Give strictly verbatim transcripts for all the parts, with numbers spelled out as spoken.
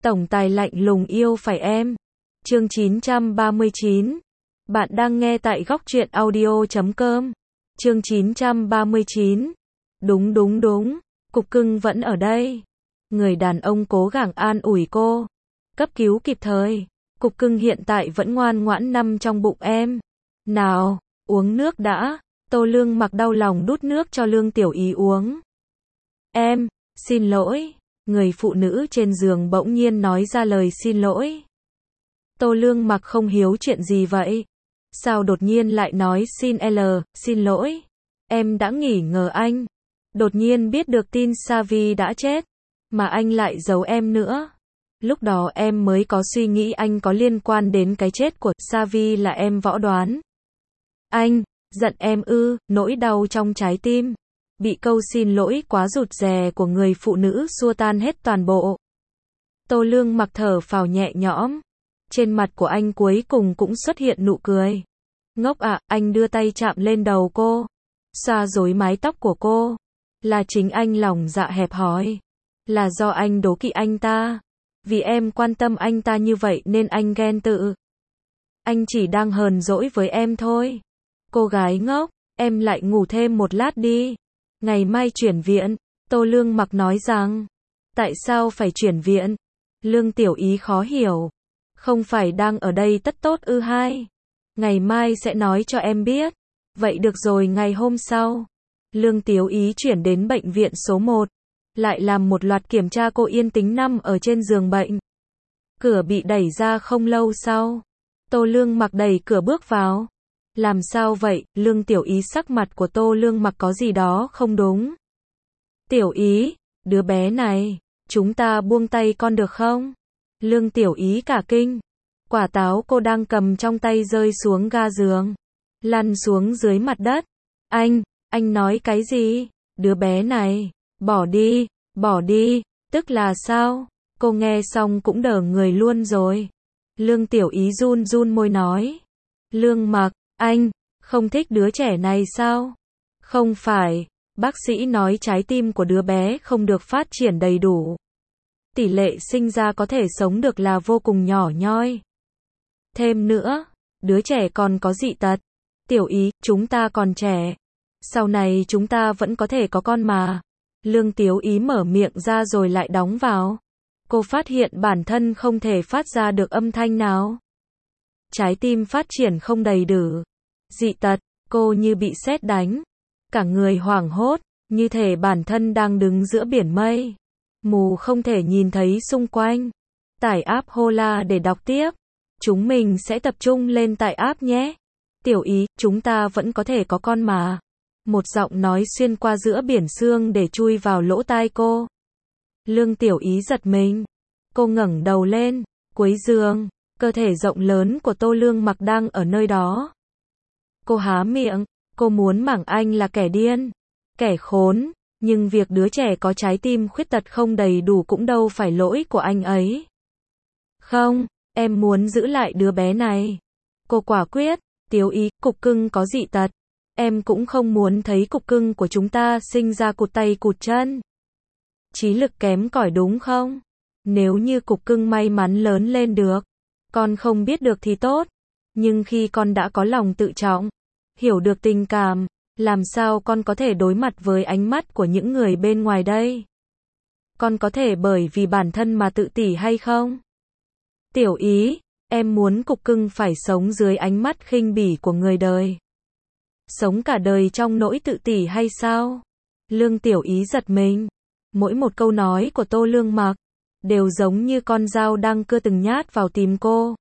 Tổng tài lạnh lùng yêu phải em. Chương chín trăm ba mươi chín. Bạn đang nghe tại góc truyện audio chấm com. Chương chín trăm ba mươi chín. Đúng đúng đúng, cục cưng vẫn ở đây. Người đàn ông cố gắng an ủi cô. Cấp cứu kịp thời. Cục cưng hiện tại vẫn ngoan ngoãn nằm trong bụng em. Nào, uống nước đã. Tô Lương Mặc đau lòng đút nước cho Lương Tiểu Ý uống. Em, xin lỗi. Người phụ nữ trên giường bỗng nhiên nói ra lời xin lỗi. Tô Lương Mặc không hiếu chuyện gì vậy? Sao đột nhiên lại nói xin L, xin lỗi? Em đã nghi ngờ anh. Đột nhiên biết được tin Savi đã chết, mà anh lại giấu em nữa. Lúc đó em mới có suy nghĩ anh có liên quan đến cái chết của Savi là em võ đoán. Anh, giận em ư? Nỗi đau trong trái tim bị câu xin lỗi quá rụt rè của người phụ nữ xua tan hết toàn bộ. Tô Lương Mặc thở phào nhẹ nhõm. Trên mặt của anh cuối cùng cũng xuất hiện nụ cười. Ngốc ạ, à, anh đưa tay chạm lên đầu cô, xoa rối mái tóc của cô. Là chính anh lòng dạ hẹp hòi. Là do anh đố kỵ anh ta. Vì em quan tâm anh ta như vậy nên anh ghen tự. Anh chỉ đang hờn dỗi với em thôi. Cô gái ngốc, em lại ngủ thêm một lát đi. Ngày mai chuyển viện. Tô Lương Mặc nói rằng. Tại sao phải chuyển viện? Lương Tiểu Ý khó hiểu. Không phải đang ở đây tất tốt ư hai? Ngày mai sẽ nói cho em biết. Vậy được rồi, ngày hôm sau. Lương Tiểu Ý chuyển đến bệnh viện số một. Lại làm một loạt kiểm tra, cô yên tĩnh nằm ở trên giường bệnh. Cửa bị đẩy ra không lâu sau. Tô Lương Mặc đẩy cửa bước vào. Làm sao vậy? Lương Tiểu Ý, sắc mặt của Tô Lương Mặc có gì đó không đúng. Tiểu Ý, đứa bé này, chúng ta buông tay con được không? Lương Tiểu Ý cả kinh. Quả táo cô đang cầm trong tay rơi xuống ga giường, lăn xuống dưới mặt đất. Anh, anh nói cái gì? Đứa bé này, bỏ đi, bỏ đi, tức là sao? Cô nghe xong cũng đờ người luôn rồi. Lương Tiểu Ý run run môi nói. Lương Mặc, anh, không thích đứa trẻ này sao? Không phải, bác sĩ nói trái tim của đứa bé không được phát triển đầy đủ. Tỷ lệ sinh ra có thể sống được là vô cùng nhỏ nhoi. Thêm nữa, đứa trẻ còn có dị tật. Tiểu Ý, chúng ta còn trẻ. Sau này chúng ta vẫn có thể có con mà. Lương Tiểu Ý mở miệng ra rồi lại đóng vào. Cô phát hiện bản thân không thể phát ra được âm thanh nào. Trái tim phát triển không đầy đủ. Dị tật, cô như bị sét đánh. Cả người hoảng hốt, như thể bản thân đang đứng giữa biển mây. Mù không thể nhìn thấy xung quanh. Tải app Hola để đọc tiếp. Chúng mình sẽ tập trung lên tại app nhé. Tiểu Ý, chúng ta vẫn có thể có con mà. Một giọng nói xuyên qua giữa biển sương để chui vào lỗ tai cô. Lương Tiểu Ý giật mình. Cô ngẩng đầu lên. Cuối giường, cơ thể rộng lớn của Tô Lương Mặc đang ở nơi đó. Cô há miệng. Cô muốn mảng anh là kẻ điên, kẻ khốn. Nhưng việc đứa trẻ có trái tim khuyết tật không đầy đủ cũng đâu phải lỗi của anh ấy. Không, em muốn giữ lại đứa bé này. Cô quả quyết. Tiểu Ý, cục cưng có dị tật. Em cũng không muốn thấy cục cưng của chúng ta sinh ra cụt tay cụt chân. Trí lực kém cỏi đúng không? Nếu như cục cưng may mắn lớn lên được, con không biết được thì tốt. Nhưng khi con đã có lòng tự trọng, hiểu được tình cảm, làm sao con có thể đối mặt với ánh mắt của những người bên ngoài đây? Con có thể bởi vì bản thân mà tự tỷ hay không? Tiểu Ý, em muốn cục cưng phải sống dưới ánh mắt khinh bỉ của người đời. Sống cả đời trong nỗi tự tỷ hay sao? Lương Tiểu Ý giật mình. Mỗi một câu nói của Tô Lương Mặc đều giống như con dao đang cưa từng nhát vào tim cô.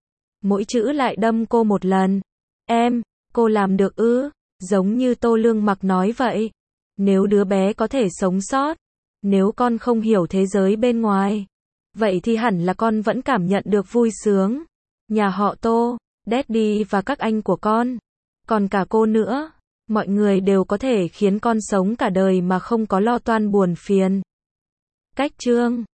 Mỗi chữ lại đâm cô một lần. Em, cô làm được ư? Giống như Tô Lương Mặc nói vậy. Nếu đứa bé có thể sống sót, nếu con không hiểu thế giới bên ngoài, vậy thì hẳn là con vẫn cảm nhận được vui sướng. Nhà họ Tô, Daddy và các anh của con, còn cả cô nữa, mọi người đều có thể khiến con sống cả đời mà không có lo toan buồn phiền. Cách chương